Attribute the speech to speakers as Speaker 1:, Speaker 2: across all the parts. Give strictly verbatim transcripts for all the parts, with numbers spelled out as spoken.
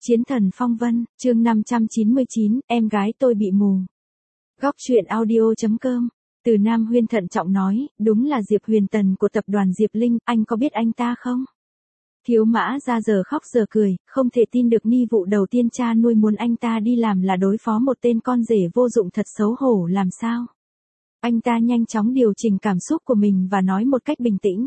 Speaker 1: Chiến thần phong vân, chương năm trăm chín mươi chín, em gái tôi bị mù. Góc truyện audio chấm com. Từ Nam Huyên thận trọng nói, đúng là Diệp Huyền Tần của tập đoàn Diệp Linh, anh có biết anh ta không? Thiếu Mã ra giờ khóc giờ cười, không thể tin được ni vụ đầu tiên cha nuôi muốn anh ta đi làm là đối phó một tên con rể vô dụng thật xấu hổ làm sao? Anh ta nhanh chóng điều chỉnh cảm xúc của mình và nói một cách bình tĩnh.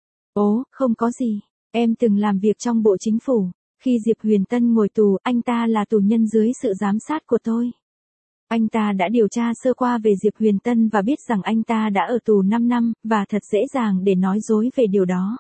Speaker 1: Ố, không có gì, em từng làm việc trong bộ chính phủ. Khi Diệp Huyền Tân ngồi tù, anh ta là tù nhân dưới sự giám sát của tôi. Anh ta đã điều tra sơ qua về Diệp Huyền Tân và biết rằng anh ta đã ở tù năm năm, và thật dễ dàng để nói dối về điều đó.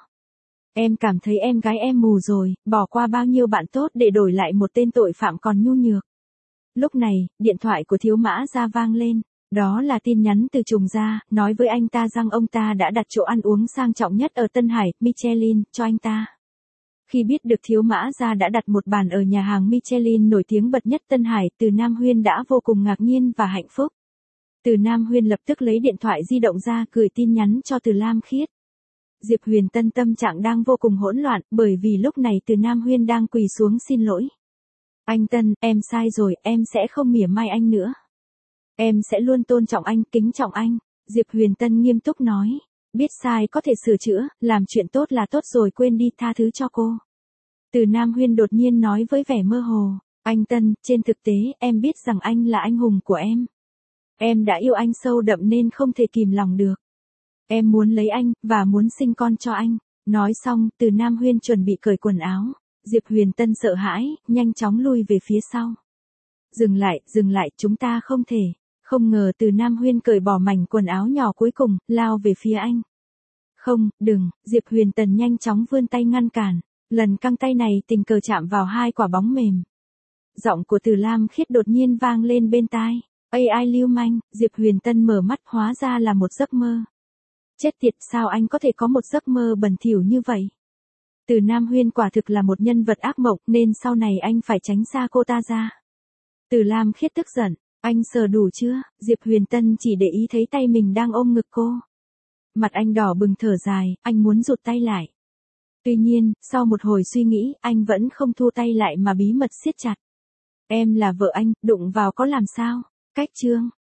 Speaker 1: Em cảm thấy em gái em mù rồi, bỏ qua bao nhiêu bạn tốt để đổi lại một tên tội phạm còn nhu nhược. Lúc này, điện thoại của Thiếu Mã ra vang lên. Đó là tin nhắn từ Trùng Gia, nói với anh ta rằng ông ta đã đặt chỗ ăn uống sang trọng nhất ở Tân Hải, Michelin, cho anh ta. Khi biết được Thiếu Mã Gia đã đặt một bàn ở nhà hàng Michelin nổi tiếng bậc nhất Tân Hải, Từ Nam Huyên đã vô cùng ngạc nhiên và hạnh phúc. Từ Nam Huyên lập tức lấy điện thoại di động ra gửi tin nhắn cho Từ Lam Khiết. Diệp Huyền Tân tâm trạng đang vô cùng hỗn loạn, bởi vì lúc này Từ Nam Huyên đang quỳ xuống xin lỗi. Anh Tân, em sai rồi, em sẽ không mỉa mai anh nữa. Em sẽ luôn tôn trọng anh, kính trọng anh. Diệp Huyền Tân nghiêm túc nói. Biết sai có thể sửa chữa, làm chuyện tốt là tốt rồi, quên đi, tha thứ cho cô. Từ Nam Huyên đột nhiên nói với vẻ mơ hồ. Anh Tân, trên thực tế, em biết rằng anh là anh hùng của em. Em đã yêu anh sâu đậm nên không thể kìm lòng được. Em muốn lấy anh, và muốn sinh con cho anh. Nói xong, Từ Nam Huyên chuẩn bị cởi quần áo. Diệp Huyền Tân sợ hãi, nhanh chóng lui về phía sau. Dừng lại, dừng lại, chúng ta không thể. Không ngờ Từ Nam Huyên cởi bỏ mảnh quần áo nhỏ cuối cùng, lao về phía anh. Không, đừng, Diệp Huyền Tần nhanh chóng vươn tay ngăn cản. Lần căng tay này tình cờ chạm vào hai quả bóng mềm. Giọng của Từ Lam Khiết đột nhiên vang lên bên tai. Ây ai lưu manh, Diệp Huyền Tân mở mắt, hóa ra là một giấc mơ. Chết tiệt, sao anh có thể có một giấc mơ bẩn thỉu như vậy? Từ Nam Huyên quả thực là một nhân vật ác mộng, nên sau này anh phải tránh xa cô ta ra. Từ Lam Khiết tức giận. Anh sờ đủ chưa? Diệp Huyền Tân chỉ để ý thấy tay mình đang ôm ngực cô. Mặt anh đỏ bừng thở dài, anh muốn rụt tay lại. Tuy nhiên, sau một hồi suy nghĩ, anh vẫn không thu tay lại mà bí mật siết chặt. Em là vợ anh, đụng vào có làm sao? Cách chương.